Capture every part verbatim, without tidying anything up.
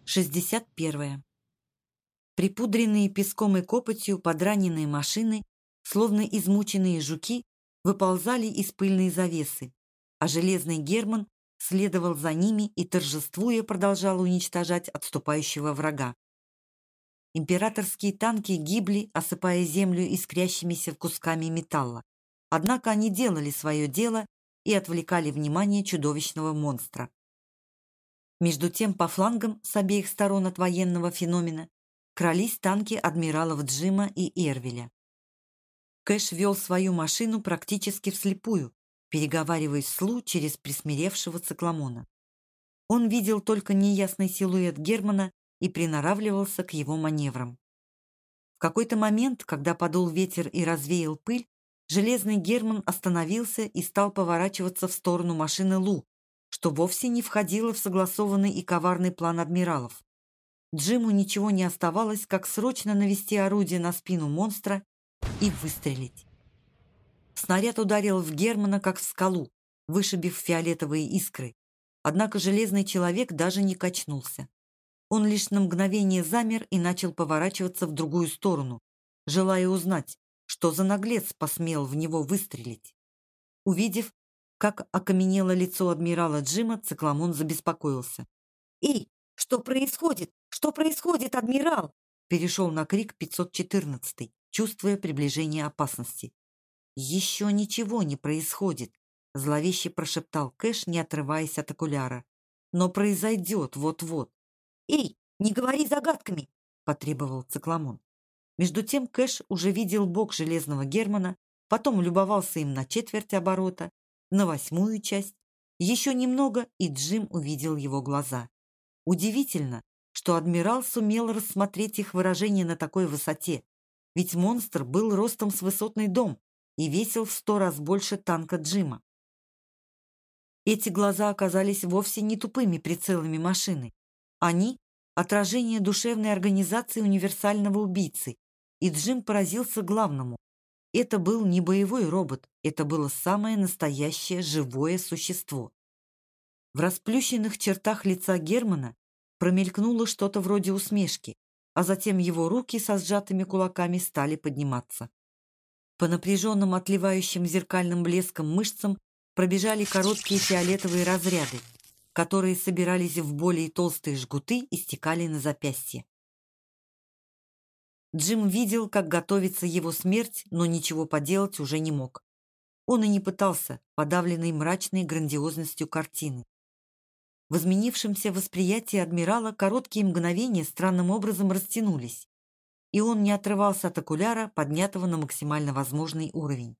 шестьдесят первое. Припудренные песком и копотью подраненные машины, словно измученные жуки, выползали из пыльной завесы, а железный Герман следовал за ними и, торжествуя, продолжал уничтожать отступающего врага. Императорские танки гибли, осыпая землю искрящимися кусками металла. Однако они делали свое дело и отвлекали внимание чудовищного монстра. Между тем, по флангам с обеих сторон от военного феномена крались танки адмиралов Джима и Эрвеля. Кэш вел свою машину практически вслепую, переговариваясь с Лу через присмиревшего цикламона. Он видел только неясный силуэт Германа и приноравливался к его маневрам. В какой-то момент, когда подул ветер и развеял пыль, железный Герман остановился и стал поворачиваться в сторону машины Лу, что вовсе не входило в согласованный и коварный план адмиралов. Джиму ничего не оставалось, как срочно навести орудие на спину монстра и выстрелить. Снаряд ударил в Германа, как в скалу, вышибив фиолетовые искры. Однако железный человек даже не качнулся. Он лишь на мгновение замер и начал поворачиваться в другую сторону, желая узнать, что за наглец посмел в него выстрелить. Увидев, как окаменело лицо адмирала Джима, цикламон забеспокоился. «Эй, что происходит? Что происходит, адмирал?» Перешел на крик пятьсот четырнадцатый, чувствуя приближение опасности. «Еще ничего не происходит», — зловеще прошептал Кэш, не отрываясь от окуляра. «Но произойдет вот-вот». «Эй, не говори загадками!» — потребовал цикламон. Между тем Кэш уже видел бок железного Германа, потом любовался им на четверть оборота, на восьмую часть. Еще немного, и Джим увидел его глаза. Удивительно, что адмирал сумел рассмотреть их выражение на такой высоте, ведь монстр был ростом с высотный дом и весил в сто раз больше танка Джима. Эти глаза оказались вовсе не тупыми прицелами машины. Они — отражение душевной организации универсального убийцы, и Джим поразился главному. Это был не боевой робот, это было самое настоящее живое существо. В расплющенных чертах лица Германа промелькнуло что-то вроде усмешки, а затем его руки со сжатыми кулаками стали подниматься. По напряженным, отливающим зеркальным блеском мышцам пробежали короткие фиолетовые разряды, которые собирались в более толстые жгуты и стекали на запястье. Джим видел, как готовится его смерть, но ничего поделать уже не мог. Он и не пытался, подавленный мрачной грандиозностью картины. В изменившемся восприятии адмирала короткие мгновения странным образом растянулись, и он не отрывался от окуляра, поднятого на максимально возможный уровень.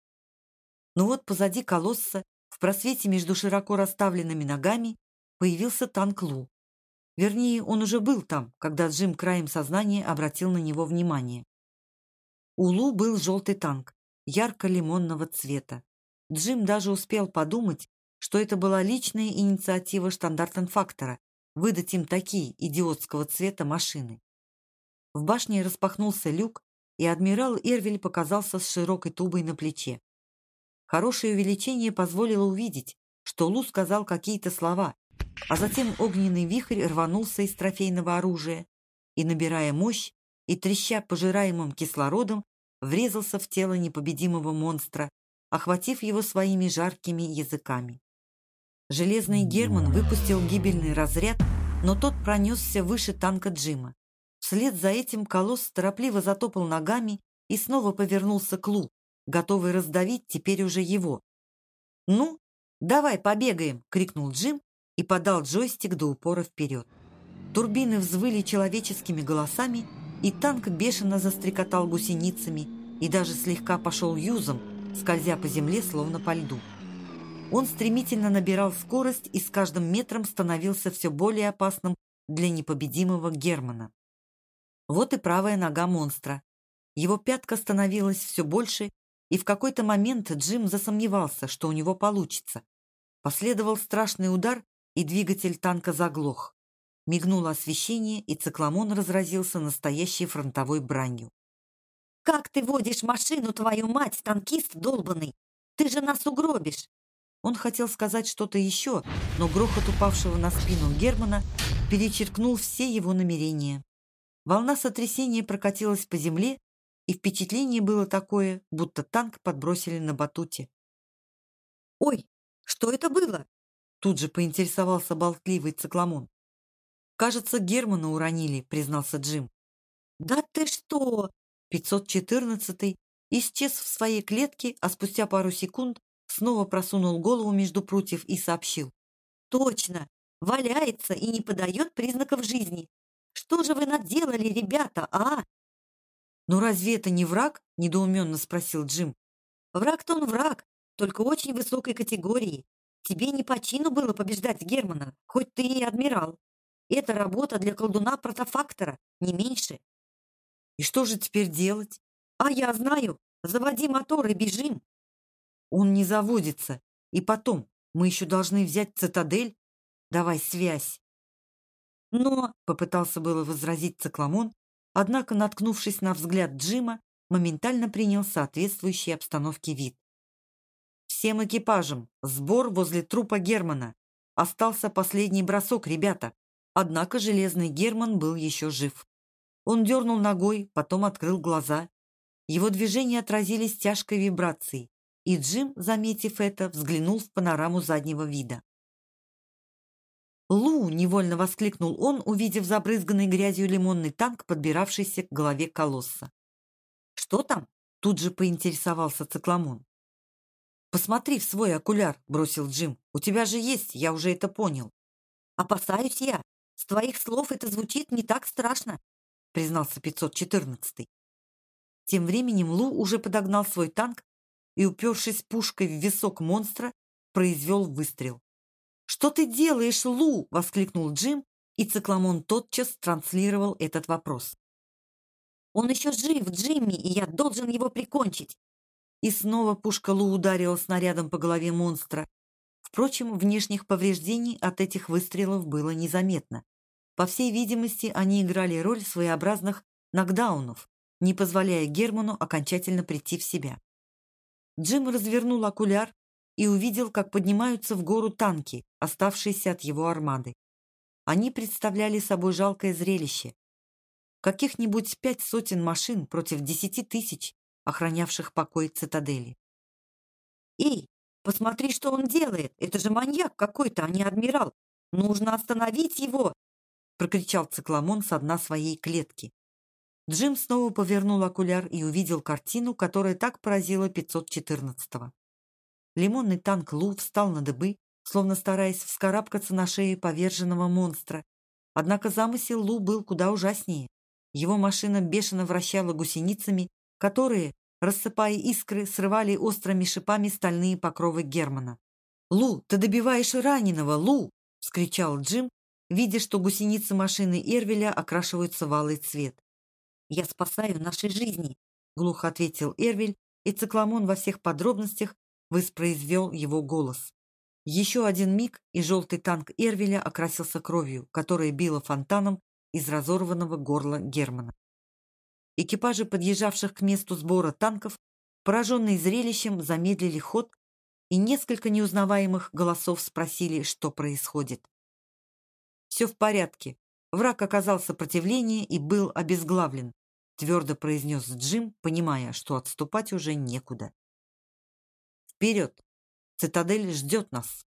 Но вот позади колосса, в просвете между широко расставленными ногами, появился танк Лу. Вернее, он уже был там, когда Джим краем сознания обратил на него внимание. У Лу был желтый танк, ярко-лимонного цвета. Джим даже успел подумать, что это была личная инициатива штандартенфактора выдать им такие идиотского цвета машины. В башне распахнулся люк, и адмирал Эрвель показался с широкой тубой на плече. Хорошее увеличение позволило увидеть, что Лу сказал какие-то слова, а затем огненный вихрь рванулся из трофейного оружия и, набирая мощь и треща пожираемым кислородом, врезался в тело непобедимого монстра, охватив его своими жаркими языками. Железный Герман выпустил гибельный разряд, но тот пронесся выше танка Джима. Вслед за этим колосс торопливо затопал ногами и снова повернулся к Лу, готовый раздавить теперь уже его. «Ну, давай побегаем!» — крикнул Джим и подал джойстик до упора вперед. Турбины взвыли человеческими голосами, и танк бешено застрекотал гусеницами и даже слегка пошел юзом, скользя по земле, словно по льду. Он стремительно набирал скорость и с каждым метром становился все более опасным для непобедимого Германа. Вот и правая нога монстра. Его пятка становилась все больше, и в какой-то момент Джим засомневался, что у него получится. Последовал страшный удар, и двигатель танка заглох. Мигнуло освещение, и цикламон разразился настоящей фронтовой бранью. «Как ты водишь машину, твою мать, танкист долбанный? Ты же нас угробишь!» Он хотел сказать что-то еще, но грохот упавшего на спину Германа перечеркнул все его намерения. Волна сотрясения прокатилась по земле, и впечатление было такое, будто танк подбросили на батуте. «Ой, что это было?» Тут же поинтересовался болтливый цикламон. «Кажется, Германа уронили», — признался Джим. «Да ты что!» пятьсот четырнадцатый исчез в своей клетке, а спустя пару секунд снова просунул голову между прутьев и сообщил. «Точно! Валяется и не подает признаков жизни! Что же вы наделали, ребята, а?» «Ну разве это не враг?» — недоуменно спросил Джим. «Враг-то он враг, только очень высокой категории. Тебе не по чину было побеждать Германа, хоть ты и адмирал. Это работа для колдуна-протофактора, не меньше». «И что же теперь делать?» «А я знаю. Заводи мотор и бежим». «Он не заводится. И потом, мы еще должны взять цитадель. Давай связь». «Но», — попытался было возразить цикламон, однако, наткнувшись на взгляд Джима, моментально принял соответствующий обстановке вид. «Всем экипажам! Сбор возле трупа Германа! Остался последний бросок, ребята!» Однако железный Герман был еще жив. Он дернул ногой, потом открыл глаза. Его движения отразились тяжкой вибрацией, и Джим, заметив это, взглянул в панораму заднего вида. «Лу!» — невольно воскликнул он, увидев забрызганный грязью лимонный танк, подбиравшийся к голове колосса. «Что там?» — тут же поинтересовался цикламон. «Посмотри в свой окуляр», — бросил Джим. «У тебя же есть, я уже это понял». «Опасаюсь я. С твоих слов это звучит не так страшно», — признался пятьсот четырнадцатый. Тем временем Лу уже подогнал свой танк и, упершись пушкой в висок монстра, произвел выстрел. «Что ты делаешь, Лу?» — воскликнул Джим, и цикламон тотчас транслировал этот вопрос. «Он еще жив, Джимми, и я должен его прикончить!» И снова пушка Лу ударила снарядом по голове монстра. Впрочем, внешних повреждений от этих выстрелов было незаметно. По всей видимости, они играли роль своеобразных нокдаунов, не позволяя Герману окончательно прийти в себя. Джим развернул окуляр и увидел, как поднимаются в гору танки, оставшиеся от его армады. Они представляли собой жалкое зрелище. Каких-нибудь пять сотен машин против десяти тысяч, охранявших покой цитадели. «Эй, посмотри, что он делает! Это же маньяк какой-то, а не адмирал! Нужно остановить его!» — прокричал цикламон со дна своей клетки. Джим снова повернул окуляр и увидел картину, которая так поразила пятьсот четырнадцатого. Лимонный танк Лу встал на дыбы, словно стараясь вскарабкаться на шею поверженного монстра. Однако замысел Лу был куда ужаснее. Его машина бешено вращала гусеницами, которые, рассыпая искры, срывали острыми шипами стальные покровы Германа. «Лу, ты добиваешь раненого, Лу!» — вскричал Джим, видя, что гусеницы машины Эрвеля окрашиваются в алый цвет. «Я спасаю наши жизни», — глухо ответил Эрвель, и цикламон во всех подробностях воспроизвел его голос. Еще один миг, и желтый танк Эрвеля окрасился кровью, которая била фонтаном из разорванного горла Германа. Экипажи подъезжавших к месту сбора танков, пораженные зрелищем, замедлили ход, и несколько неузнаваемых голосов спросили, что происходит. «Все в порядке. Враг оказал сопротивление и был обезглавлен», твердо произнес Джим, понимая, что отступать уже некуда. «Вперед! Цитадель ждет нас!»